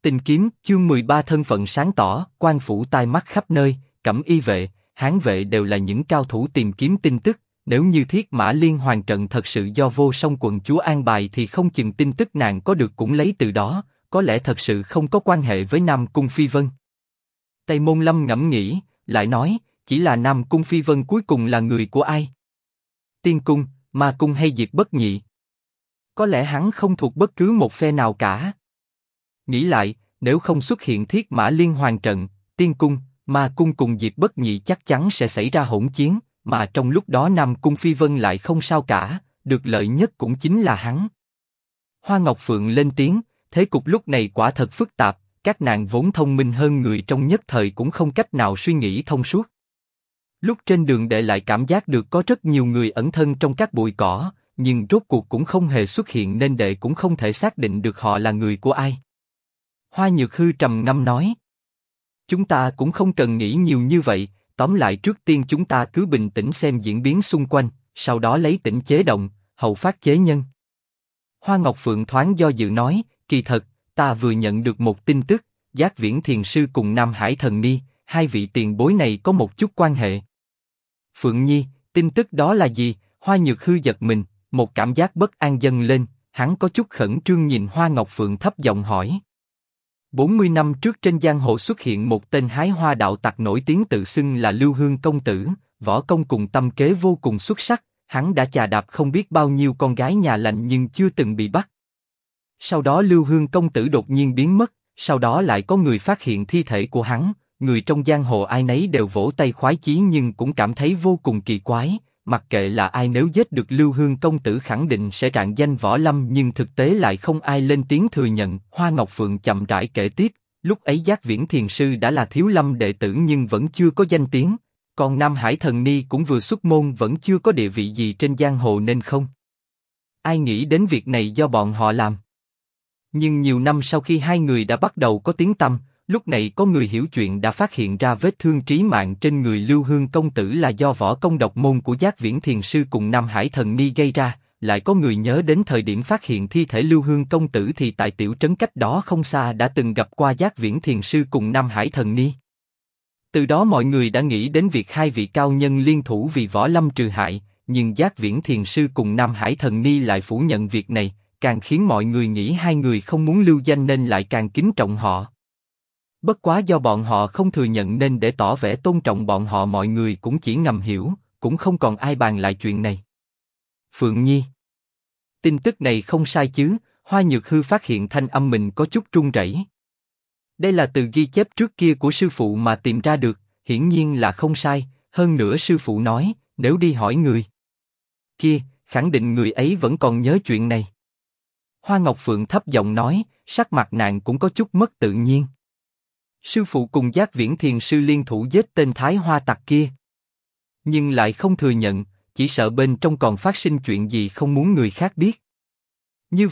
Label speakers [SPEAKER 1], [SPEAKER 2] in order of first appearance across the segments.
[SPEAKER 1] Tình kiếm, chương 13 thân phận sáng tỏ, quan phủ tai mắt khắp nơi, Cẩm Y vệ, Hán vệ đều là những cao thủ tìm kiếm tin tức. Nếu như Thiết Mã Liên Hoàn trận thật sự do Vô Song quận chúa an bài thì không chừng tin tức nàng có được cũng lấy từ đó, có lẽ thật sự không có quan hệ với Nam Cung Phi Vân. Tây Môn Lâm ngẫm nghĩ, lại nói, chỉ là Nam Cung Phi Vân cuối cùng là người của ai? Tiên Cung, Ma Cung hay Diệp Bất Nhị? Có lẽ hắn không thuộc bất cứ một phe nào cả. Nghĩ lại, nếu không xuất hiện Thiết Mã Liên Hoàn trận, Tiên Cung, Ma Cung cùng Diệp Bất Nhị chắc chắn sẽ xảy ra hỗn chiến, mà trong lúc đó Nam Cung Phi Vân lại không sao cả, được lợi nhất cũng chính là hắn. Hoa Ngọc Phượng lên tiếng, thế cục lúc này quả thật phức tạp, các nàng vốn thông minh hơn người trong nhất thời cũng không cách nào suy nghĩ thông suốt. Lúc trên đường đệ lại cảm giác được có rất nhiều người ẩn thân trong các bụi cỏ, nhưng rốt cuộc cũng không hề xuất hiện nên đệ cũng không thể xác định được họ là người của ai. Hoa Nhược Hư trầm ngâm nói, chúng ta cũng không cần nghĩ nhiều như vậy, tóm lại trước tiên chúng ta cứ bình tĩnh xem diễn biến xung quanh, sau đó lấy tĩnh chế động, hậu phát chế nhân. Hoa Ngọc Phượng thoáng do dự nói, kỳ thật, ta vừa nhận được một tin tức, Giác Viễn Thiền Sư cùng Nam Hải Thần Ni, hai vị tiền bối này có một chút quan hệ. Phượng Nhi, tin tức đó là gì? Hoa Nhược Hư giật mình, một cảm giác bất an dâng lên, hắn có chút khẩn trương nhìn Hoa Ngọc Phượng thấp giọng hỏi. 40 năm trước trên giang hồ xuất hiện một tên hái hoa đạo tặc nổi tiếng tự xưng là Lưu Hương công tử, võ công cùng tâm kế vô cùng xuất sắc, hắn đã chà đạp không biết bao nhiêu con gái nhà lành nhưng chưa từng bị bắt. Sau đó Lưu Hương công tử đột nhiên biến mất, sau đó lại có người phát hiện thi thể của hắn, người trong giang hồ ai nấy đều vỗ tay khoái chí nhưng cũng cảm thấy vô cùng kỳ quái, mặc kệ là ai nếu giết được Lưu Hương công tử khẳng định sẽ rạng danh võ lâm nhưng thực tế lại không ai lên tiếng thừa nhận. Hoa Ngọc Phượng chậm rãi kể tiếp, lúc ấy Giác Viễn Thiền Sư đã là thiếu lâm đệ tử nhưng vẫn chưa có danh tiếng, còn Nam Hải Thần Ni cũng vừa xuất môn vẫn chưa có địa vị gì trên giang hồ nên không ai nghĩ đến việc này do bọn họ làm. Nhưng nhiều năm sau khi hai người đã bắt đầu có tiếng tăm, lúc này có người hiểu chuyện đã phát hiện ra vết thương trí mạng trên người Lưu Hương công tử là do võ công độc môn của Giác Viễn Thiền Sư cùng Nam Hải Thần Ni gây ra. Lại có người nhớ đến thời điểm phát hiện thi thể Lưu Hương công tử thì tại tiểu trấn cách đó không xa đã từng gặp qua Giác Viễn Thiền Sư cùng Nam Hải Thần Ni. Từ đó mọi người đã nghĩ đến việc hai vị cao nhân liên thủ vì võ lâm trừ hại, nhưng Giác Viễn Thiền Sư cùng Nam Hải Thần Ni lại phủ nhận việc này, càng khiến mọi người nghĩ hai người không muốn lưu danh nên lại càng kính trọng họ. Bất quá do bọn họ không thừa nhận nên để tỏ vẻ tôn trọng bọn họ mọi người cũng chỉ ngầm hiểu, cũng không còn ai bàn lại chuyện này. Phượng Nhi, tin tức này không sai chứ? Hoa Nhược Hư phát hiện thanh âm mình có chút run rẩy. Đây là từ ghi chép trước kia của sư phụ mà tìm ra được, hiển nhiên là không sai, hơn nữa sư phụ nói, nếu đi hỏi người kia, khẳng định người ấy vẫn còn nhớ chuyện này. Hoa Ngọc Phượng thấp giọng nói, sắc mặt nàng cũng có chút mất tự nhiên. Sư phụ cùng Giác Viễn Thiền Sư liên thủ giết tên Thái Hoa tặc kia, nhưng lại không thừa nhận, chỉ sợ bên trong còn phát sinh chuyện gì không muốn người khác biết. Như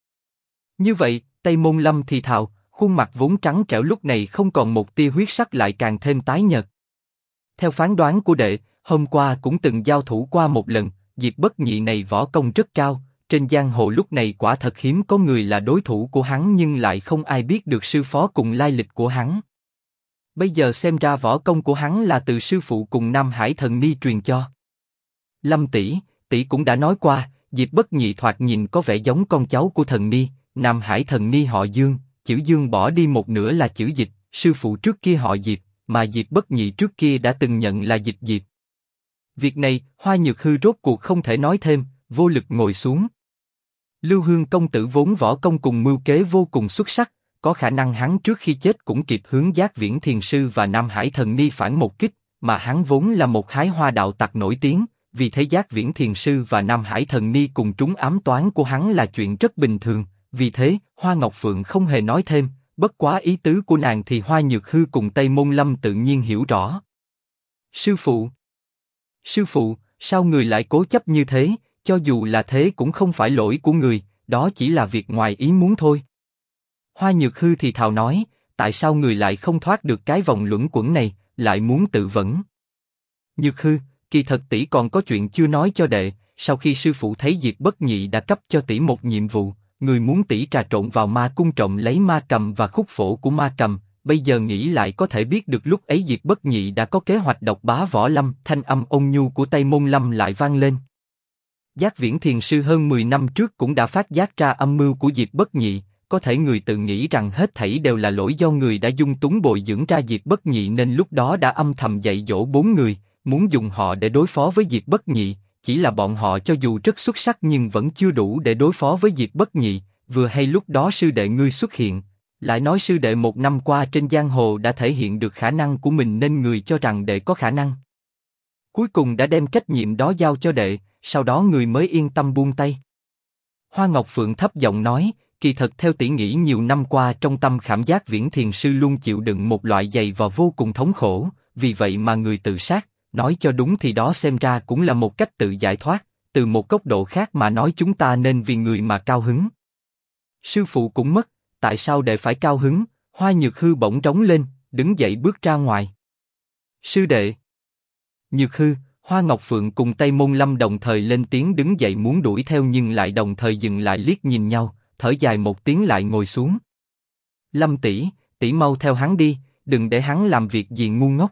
[SPEAKER 1] vậy, Tây Môn Lâm thì thào, khuôn mặt vốn trắng trẻo lúc này không còn một tia huyết sắc lại càng thêm tái nhợt. Theo phán đoán của đệ, hôm qua cũng từng giao thủ qua một lần, Diệp Bất Nhị này võ công rất cao, trên giang hồ lúc này quả thật hiếm có người là đối thủ của hắn nhưng lại không ai biết được sư phó cùng lai lịch của hắn. Bây giờ xem ra võ công của hắn là từ sư phụ cùng Nam Hải Thần Ni truyền cho. Lâm tỷ cũng đã nói qua, Diệp Bất Nhị thoạt nhìn có vẻ giống con cháu của Thần Ni, Nam Hải Thần Ni họ Dương, chữ Dương bỏ đi một nửa là chữ Dịch, sư phụ trước kia họ Diệp, mà Diệp Bất Nhị trước kia đã từng nhận là Dịch Diệp. Việc này, Hoa Nhược Hư rốt cuộc không thể nói thêm, vô lực ngồi xuống. Lưu Hương công tử vốn võ công cùng mưu kế vô cùng xuất sắc, có khả năng hắn trước khi chết cũng kịp hướng Giác Viễn Thiền Sư và Nam Hải Thần Ni phản một kích, mà hắn vốn là một hái hoa đạo tặc nổi tiếng, vì thế Giác Viễn Thiền Sư và Nam Hải Thần Ni cùng trúng ám toán của hắn là chuyện rất bình thường, vì thế Hoa Ngọc Phượng không hề nói thêm, bất quá ý tứ của nàng thì Hoa Nhược Hư cùng Tây Môn Lâm tự nhiên hiểu rõ. Sư phụ, sao người lại cố chấp như thế? Cho dù là thế cũng không phải lỗi của người, đó chỉ là việc ngoài ý muốn thôi. Hoa Nhược Hư thì thào nói, tại sao người lại không thoát được cái vòng luẩn quẩn này, lại muốn tự vẫn? Nhược Hư, kỳ thật tỷ còn có chuyện chưa nói cho đệ, sau khi sư phụ thấy Diệp Bất Nhị đã cấp cho tỷ một nhiệm vụ, người muốn tỉ trà trộn vào ma cung trộm lấy ma cầm và khúc phổ của ma cầm, bây giờ nghĩ lại có thể biết được lúc ấy Diệp Bất Nhị đã có kế hoạch độc bá Võ Lâm. Thanh âm ôn nhu của Tây Môn Lâm lại vang lên. Giác Viễn Thiền Sư hơn 10 năm trước cũng đã phát giác ra âm mưu của Diệp Bất Nhị, có thể người tự nghĩ rằng hết thảy đều là lỗi do người đã dung túng bồi dưỡng ra Diệp Bất Nhị nên lúc đó đã âm thầm dạy dỗ 4 người, muốn dùng họ để đối phó với Diệp Bất Nhị, chỉ là bọn họ cho dù rất xuất sắc nhưng vẫn chưa đủ để đối phó với Diệp Bất Nhị, vừa hay lúc đó sư đệ ngươi xuất hiện, lại nói sư đệ một năm qua trên giang hồ đã thể hiện được khả năng của mình nên người cho rằng đệ có khả năng. Cuối cùng đã đem trách nhiệm đó giao cho đệ, sau đó người mới yên tâm buông tay. Hoa Ngọc Phượng thấp giọng nói, kỳ thật theo tỷ nghĩ nhiều năm qua trong tâm Khảm Giác Viễn Thiền Sư luôn chịu đựng một loại dày vò vô cùng thống khổ, vì vậy mà người tự sát, nói cho đúng thì đó xem ra cũng là một cách tự giải thoát, từ một góc độ khác mà nói chúng ta nên vì người mà cao hứng. Sư phụ cũng mất, tại sao đệ phải cao hứng? Hoa Nhược Hư bỗng trống lên, đứng dậy bước ra ngoài. Sư đệ. Nhược Hư, Hoa Ngọc Phượng cùng Tây Môn Lâm đồng thời lên tiếng đứng dậy muốn đuổi theo nhưng lại đồng thời dừng lại liếc nhìn nhau, thở dài một tiếng lại ngồi xuống. Lâm tỷ, tỷ mau theo hắn đi, đừng để hắn làm việc gì ngu ngốc.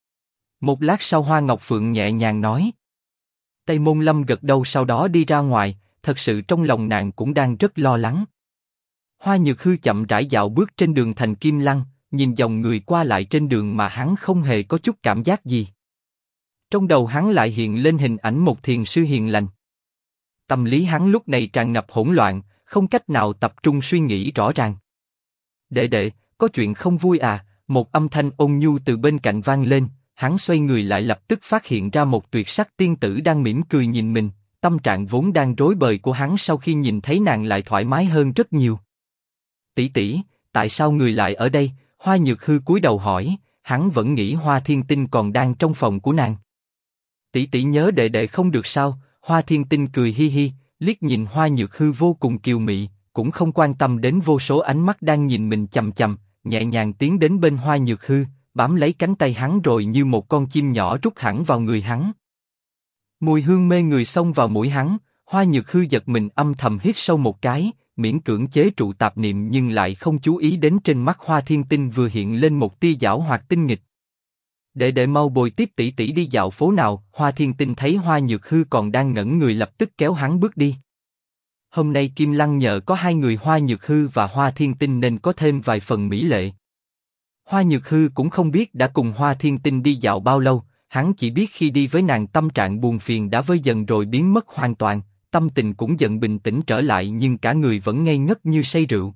[SPEAKER 1] Một lát sau Hoa Ngọc Phượng nhẹ nhàng nói. Tây Môn Lâm gật đầu sau đó đi ra ngoài, thật sự trong lòng nàng cũng đang rất lo lắng. Hoa Nhược Hư chậm rãi dạo bước trên đường thành Kim Lăng, nhìn dòng người qua lại trên đường mà hắn không hề có chút cảm giác gì. Trong đầu hắn lại hiện lên hình ảnh một thiền sư hiền lành. Tâm lý hắn lúc này tràn ngập hỗn loạn, không cách nào tập trung suy nghĩ rõ ràng. Đệ đệ, có chuyện không vui à? Một âm thanh ôn nhu từ bên cạnh vang lên, hắn xoay người lại lập tức phát hiện ra một tuyệt sắc tiên tử đang mỉm cười nhìn mình, tâm trạng vốn đang rối bời của hắn sau khi nhìn thấy nàng lại thoải mái hơn rất nhiều. Tỷ tỷ, tại sao người lại ở đây? Hoa Nhược Hư cúi đầu hỏi, hắn vẫn nghĩ Hoa Thiên Tinh còn đang trong phòng của nàng. Tỷ tỷ nhớ đệ đệ không được sao? Hoa Thiên Tinh cười hi hi, liếc nhìn Hoa Nhược Hư vô cùng kiều mị, cũng không quan tâm đến vô số ánh mắt đang nhìn mình chằm chằm, nhẹ nhàng tiến đến bên Hoa Nhược Hư, bám lấy cánh tay hắn rồi như một con chim nhỏ rút hẳn vào người hắn. Mùi hương mê người xông vào mũi hắn, Hoa Nhược Hư giật mình âm thầm hít sâu một cái, miễn cưỡng chế trụ tạp niệm nhưng lại không chú ý đến trên mắt Hoa Thiên Tinh vừa hiện lên một tia giảo hoạt tinh nghịch. Đệ đệ mau bồi tiếp tỷ tỷ đi dạo phố nào. Hoa Thiên Tinh thấy Hoa Nhược Hư còn đang ngẩn người lập tức kéo hắn bước đi. Hôm nay Kim Lăng nhờ có hai người Hoa Nhược Hư và Hoa Thiên Tinh nên có thêm vài phần mỹ lệ. Hoa Nhược Hư cũng không biết đã cùng Hoa Thiên Tinh đi dạo bao lâu, hắn chỉ biết khi đi với nàng tâm trạng buồn phiền đã vơi dần rồi biến mất hoàn toàn, tâm tình cũng dần bình tĩnh trở lại nhưng cả người vẫn ngây ngất như say rượu.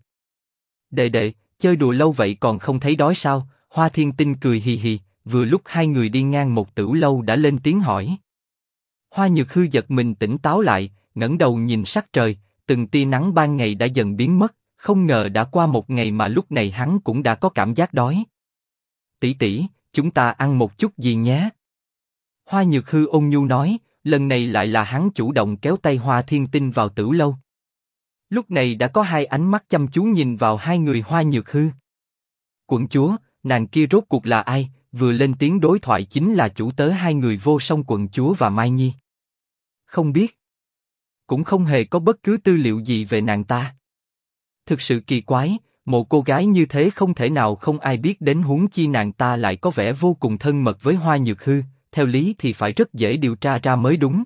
[SPEAKER 1] Đệ đệ, chơi đùa lâu vậy còn không thấy đói sao? Hoa Thiên Tinh cười hì hì, vừa lúc hai người đi ngang một tửu lâu đã lên tiếng hỏi. Hoa Nhược Hư giật mình tỉnh táo lại, ngẩng đầu nhìn sắc trời, từng tia nắng ban ngày đã dần biến mất, không ngờ đã qua một ngày mà lúc này hắn cũng đã có cảm giác đói. Tỷ tỷ, chúng ta ăn một chút gì nhé? Hoa Nhược Hư ôn nhu nói, lần này lại là hắn chủ động kéo tay Hoa Thiên Tinh vào tửu lâu. Lúc này đã có hai ánh mắt chăm chú nhìn vào hai người Hoa Nhược Hư. Quận chúa, nàng kia rốt cuộc là ai? Vừa lên tiếng đối thoại chính là chủ tớ hai người Vô Song quận chúa và Mai Nhi. Không biết. Cũng không hề có bất cứ tư liệu gì về nàng ta. Thực sự kỳ quái, một cô gái như thế không thể nào không ai biết đến huống chi nàng ta lại có vẻ vô cùng thân mật với Hoa Nhược Hư, theo lý thì phải rất dễ điều tra ra mới đúng.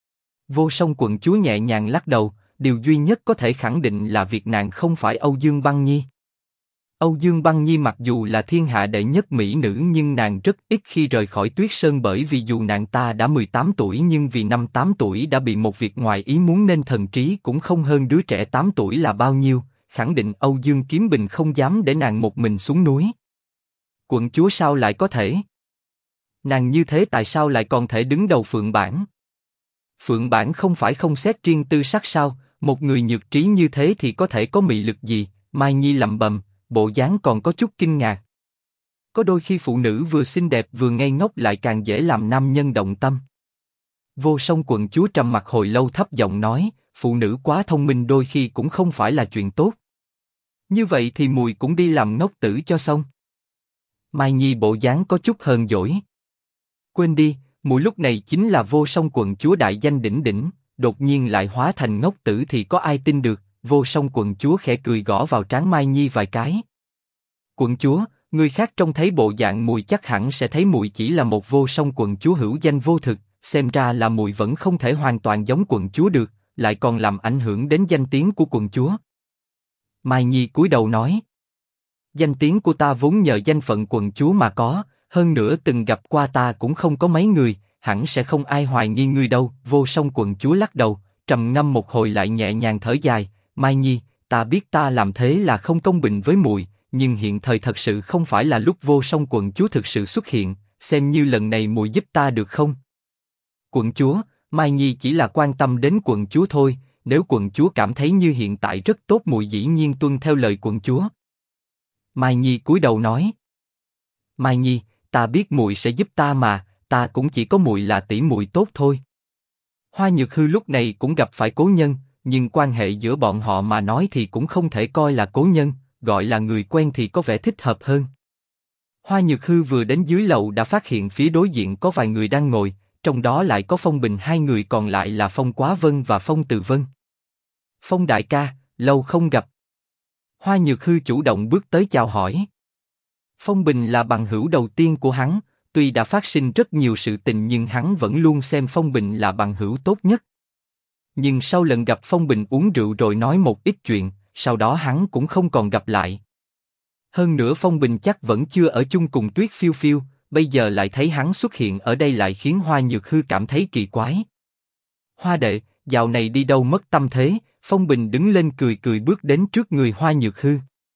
[SPEAKER 1] Vô Song quận chúa nhẹ nhàng lắc đầu, điều duy nhất có thể khẳng định là việc nàng không phải Âu Dương Băng Nhi. Âu Dương Băng Nhi mặc dù là thiên hạ đệ nhất mỹ nữ nhưng nàng rất ít khi rời khỏi Tuyết Sơn bởi vì dù nàng ta đã 18 tuổi nhưng vì năm 8 tuổi đã bị một việc ngoài ý muốn nên thần trí cũng không hơn đứa trẻ 8 tuổi là bao nhiêu, khẳng định Âu Dương Kiếm Bình không dám để nàng một mình xuống núi. Quận chúa sao lại có thể? Nàng như thế tại sao lại còn thể đứng đầu Phượng Bảng? Phượng Bảng không phải không xét riêng tư sắc sao, một người nhược trí như thế thì có thể có mị lực gì? Mai Nhi lẩm bẩm, bộ dáng còn có chút kinh ngạc. Có đôi khi phụ nữ vừa xinh đẹp vừa ngây ngốc lại càng dễ làm nam nhân động tâm. Vô Song quận chúa trầm mặc hồi lâu thấp giọng nói, phụ nữ quá thông minh đôi khi cũng không phải là chuyện tốt. Như vậy thì mùi cũng đi làm ngốc tử cho xong. Mai Nhi bộ dáng có chút hờn dỗi. Quên đi, mùi lúc này chính là Vô Song quận chúa đại danh đỉnh đỉnh, đột nhiên lại hóa thành ngốc tử thì có ai tin được? Vô Song quận chúa khẽ cười gõ vào trán Mai Nhi vài cái. Quận chúa, người khác trông thấy bộ dạng muội chắc hẳn sẽ thấy muội chỉ là một Vô Song quận chúa hữu danh vô thực, xem ra là muội vẫn không thể hoàn toàn giống quận chúa được, lại còn làm ảnh hưởng đến danh tiếng của quận chúa. Mai Nhi cúi đầu nói. Danh tiếng của ta vốn nhờ danh phận quận chúa mà có, hơn nữa từng gặp qua ta cũng không có mấy người, hẳn sẽ không ai hoài nghi ngươi đâu. Vô Song quận chúa lắc đầu, trầm ngâm một hồi lại nhẹ nhàng thở dài. Mai Nhi, ta biết ta làm thế là không công bình với muội, nhưng hiện thời thật sự không phải là lúc Vô Song quận chúa thực sự xuất hiện, xem như lần này muội giúp ta được không? Quận chúa, Mai Nhi chỉ là quan tâm đến quận chúa thôi, nếu quận chúa cảm thấy như hiện tại rất tốt muội dĩ nhiên tuân theo lời quận chúa. Mai Nhi cúi đầu nói. Mai Nhi, ta biết muội sẽ giúp ta mà, ta cũng chỉ có muội là tỷ muội tốt thôi. Hoa Nhược Hư lúc này cũng gặp phải cố nhân, nhưng quan hệ giữa bọn họ mà nói thì cũng không thể coi là cố nhân, gọi là người quen thì có vẻ thích hợp hơn. Hoa Nhược Hư vừa đến dưới lầu đã phát hiện phía đối diện có vài người đang ngồi, trong đó lại có Phong Bình, hai người còn lại là Phong Quá Vân và Phong Từ Vân. Phong đại ca, lâu không gặp. Hoa Nhược Hư chủ động bước tới chào hỏi. Phong Bình là bằng hữu đầu tiên của hắn, tuy đã phát sinh rất nhiều sự tình nhưng hắn vẫn luôn xem Phong Bình là bằng hữu tốt nhất. Nhưng sau lần gặp Phong Bình uống rượu rồi nói một ít chuyện, sau đó hắn cũng không còn gặp lại. Hơn nữa Phong Bình chắc vẫn chưa ở chung cùng Tuyết Phiêu Phiêu, bây giờ lại thấy hắn xuất hiện ở đây lại khiến Hoa Nhược Hư cảm thấy kỳ quái. Hoa đệ, dạo này đi đâu mất tâm thế? Phong Bình đứng lên cười cười bước đến trước người Hoa Nhược Hư.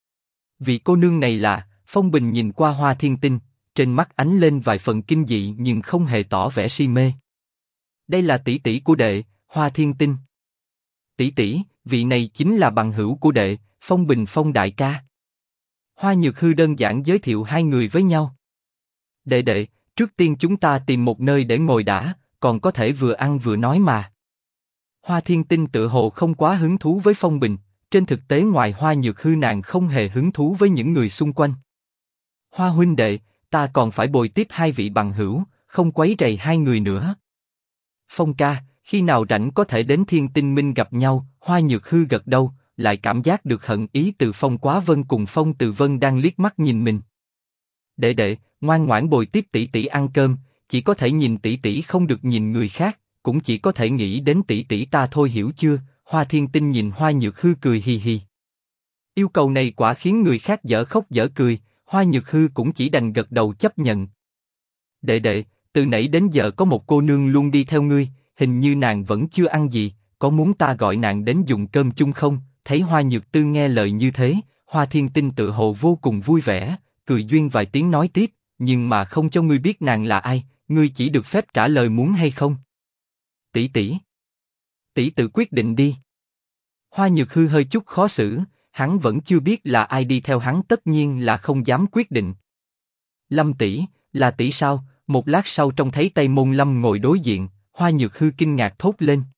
[SPEAKER 1] Vị cô nương này là... Phong Bình nhìn qua Hoa Thiên Tinh, trên mắt ánh lên vài phần kinh dị nhưng không hề tỏ vẻ si mê. Đây là tỷ tỷ của đệ, Hoa Thiên Tinh. Tỷ tỷ, vị này chính là bằng hữu của đệ, Phong Bình Phong đại ca. Hoa Nhược Hư đơn giản giới thiệu hai người với nhau. Đệ đệ, trước tiên chúng ta tìm một nơi để ngồi đã, còn có thể vừa ăn vừa nói mà. Hoa Thiên Tinh tự hồ không quá hứng thú với Phong Bình, trên thực tế ngoài Hoa Nhược Hư nàng không hề hứng thú với những người xung quanh. Hoa huynh đệ, ta còn phải bồi tiếp hai vị bằng hữu, không quấy rầy hai người nữa. Phong ca, khi nào rảnh có thể đến Thiên Tinh Minh gặp nhau. Hoa Nhược Hư gật đầu, lại cảm giác được hận ý từ Phong Quá Vân cùng Phong Từ Vân đang liếc mắt nhìn mình. Đệ đệ, ngoan ngoãn bồi tiếp tỷ tỷ ăn cơm, chỉ có thể nhìn tỷ tỷ không được nhìn người khác, cũng chỉ có thể nghĩ đến tỷ tỷ ta thôi hiểu chưa? Hoa Thiên Tinh nhìn Hoa Nhược Hư cười hì hì. Yêu cầu này quả khiến người khác dở khóc dở cười, Hoa Nhược Hư cũng chỉ đành gật đầu chấp nhận. Đệ đệ, từ nãy đến giờ có một cô nương luôn đi theo ngươi, hình như nàng vẫn chưa ăn gì, có muốn ta gọi nàng đến dùng cơm chung không? Thấy Hoa Nhược Tư nghe lời như thế, Hoa Thiên Tinh tự hồ vô cùng vui vẻ, cười duyên vài tiếng nói tiếp, nhưng mà không cho ngươi biết nàng là ai, ngươi chỉ được phép trả lời muốn hay không. Tỷ tỷ, tỷ tự quyết định đi. Hoa Nhược Hư hơi chút khó xử, hắn vẫn chưa biết là ai đi theo hắn, tất nhiên là không dám quyết định. Lâm tỷ, là tỷ sao? Một lát sau trông thấy Tây Môn Lâm ngồi đối diện, Hoa Nhược Hư kinh ngạc thốt lên.